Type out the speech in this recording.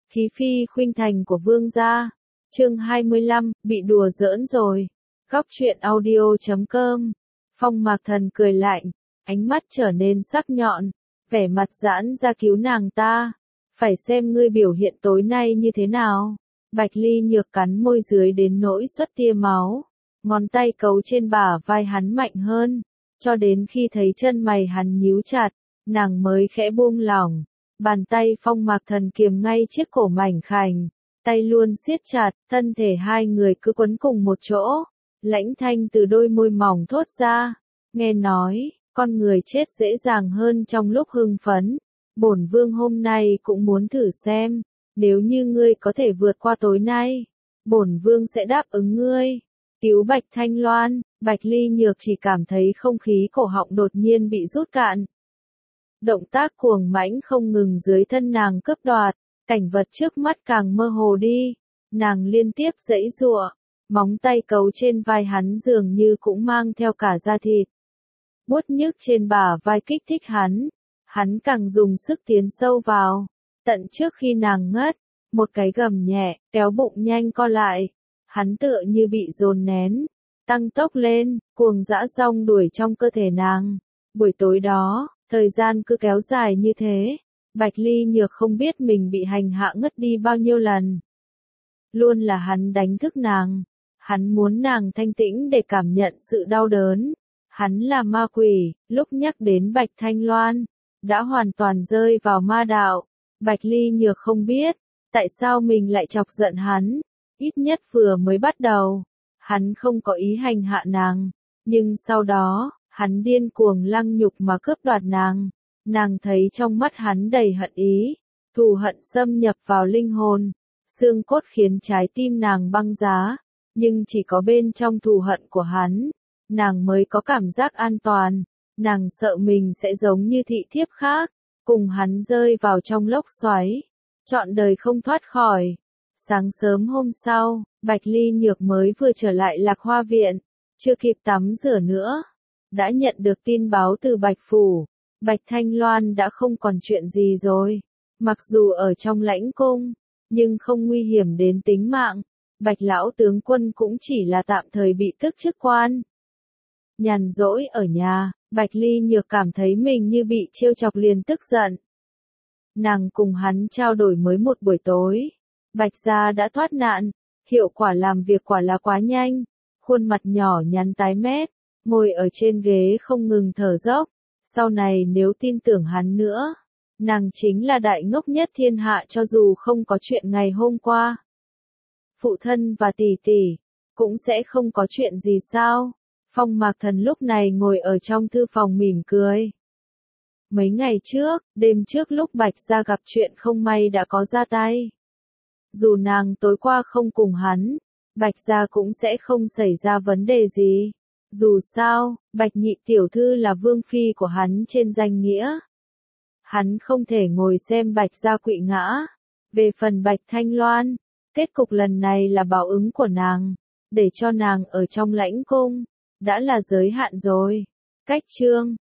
Khí phi khuynh thành của vương gia. Chương 25, bị đùa giỡn rồi. Góc truyện audio.com. Phong Mạc Thần cười lạnh, ánh mắt trở nên sắc nhọn, vẻ mặt giãn ra cứu nàng ta. Phải xem ngươi biểu hiện tối nay như thế nào. Bạch Ly Nhược cắn môi dưới đến nỗi xuất tia máu, ngón tay cấu trên bả vai hắn mạnh hơn, cho đến khi thấy chân mày hắn nhíu chặt, nàng mới khẽ buông lỏng. Bàn tay Phong Mạc Thần kiềm ngay chiếc cổ mảnh khảnh, tay luôn siết chặt, thân thể hai người cứ quấn cùng một chỗ. Lãnh thanh từ đôi môi mỏng thốt ra, nghe nói, con người chết dễ dàng hơn trong lúc hưng phấn. Bổn vương hôm nay cũng muốn thử xem, nếu như ngươi có thể vượt qua tối nay, bổn vương sẽ đáp ứng ngươi. Cứu Bạch Thanh Loan. Bạch Ly Nhược chỉ cảm thấy không khí cổ họng đột nhiên bị rút cạn. Động tác cuồng mãnh không ngừng dưới thân nàng cướp đoạt, cảnh vật trước mắt càng mơ hồ đi. Nàng liên tiếp giãy giụa, móng tay cấu trên vai hắn dường như cũng mang theo cả da thịt. Buốt nhức trên bả vai kích thích hắn càng dùng sức tiến sâu vào. Tận trước khi nàng ngất, một cái gầm nhẹ, kéo bụng nhanh co lại. Hắn tựa như bị dồn nén, tăng tốc lên, cuồng dã rong đuổi trong cơ thể nàng. Buổi tối đó, thời gian cứ kéo dài như thế. Bạch Ly Nhược không biết mình bị hành hạ ngất đi bao nhiêu lần. Luôn là hắn đánh thức nàng. Hắn muốn nàng thanh tĩnh để cảm nhận sự đau đớn. Hắn là ma quỷ, lúc nhắc đến Bạch Thanh Loan, đã hoàn toàn rơi vào ma đạo. Bạch Ly Nhược không biết, tại sao mình lại chọc giận hắn. Ít nhất vừa mới bắt đầu, hắn không có ý hành hạ nàng. Nhưng sau đó, hắn điên cuồng lăng nhục mà cướp đoạt nàng. Nàng thấy trong mắt hắn đầy hận ý, thù hận xâm nhập vào linh hồn, xương cốt khiến trái tim nàng băng giá. Nhưng chỉ có bên trong thù hận của hắn, nàng mới có cảm giác an toàn. Nàng sợ mình sẽ giống như thị thiếp khác, cùng hắn rơi vào trong lốc xoáy, trọn đời không thoát khỏi. Sáng sớm hôm sau, Bạch Ly Nhược mới vừa trở lại Lạc Hoa Viện, chưa kịp tắm rửa nữa, đã nhận được tin báo từ Bạch Phủ. Bạch Thanh Loan đã không còn chuyện gì rồi. Mặc dù ở trong lãnh cung, nhưng không nguy hiểm đến tính mạng. Bạch lão tướng quân cũng chỉ là tạm thời bị tước chức quan. Nhàn rỗi ở nhà, Bạch Ly Nhược cảm thấy mình như bị trêu chọc liền tức giận. Nàng cùng hắn trao đổi mới một buổi tối. Bạch gia đã thoát nạn, hiệu quả làm việc quả là quá nhanh. Khuôn mặt nhỏ nhắn tái mét, ngồi ở trên ghế không ngừng thở dốc. Sau này nếu tin tưởng hắn nữa, nàng chính là đại ngốc nhất thiên hạ cho dù không có chuyện ngày hôm qua. Phụ thân và tỷ tỷ, cũng sẽ không có chuyện gì sao? Phong Mạc Thần lúc này ngồi ở trong thư phòng mỉm cười. Mấy ngày trước, đêm trước lúc Bạch gia gặp chuyện không may đã có ra tay. Dù nàng tối qua không cùng hắn, Bạch gia cũng sẽ không xảy ra vấn đề gì. Dù sao, Bạch nhị tiểu thư là vương phi của hắn trên danh nghĩa. Hắn không thể ngồi xem Bạch gia quỵ ngã. Về phần Bạch Thanh Loan, kết cục lần này là báo ứng của nàng, để cho nàng ở trong lãnh cung, đã là giới hạn rồi. Cách chương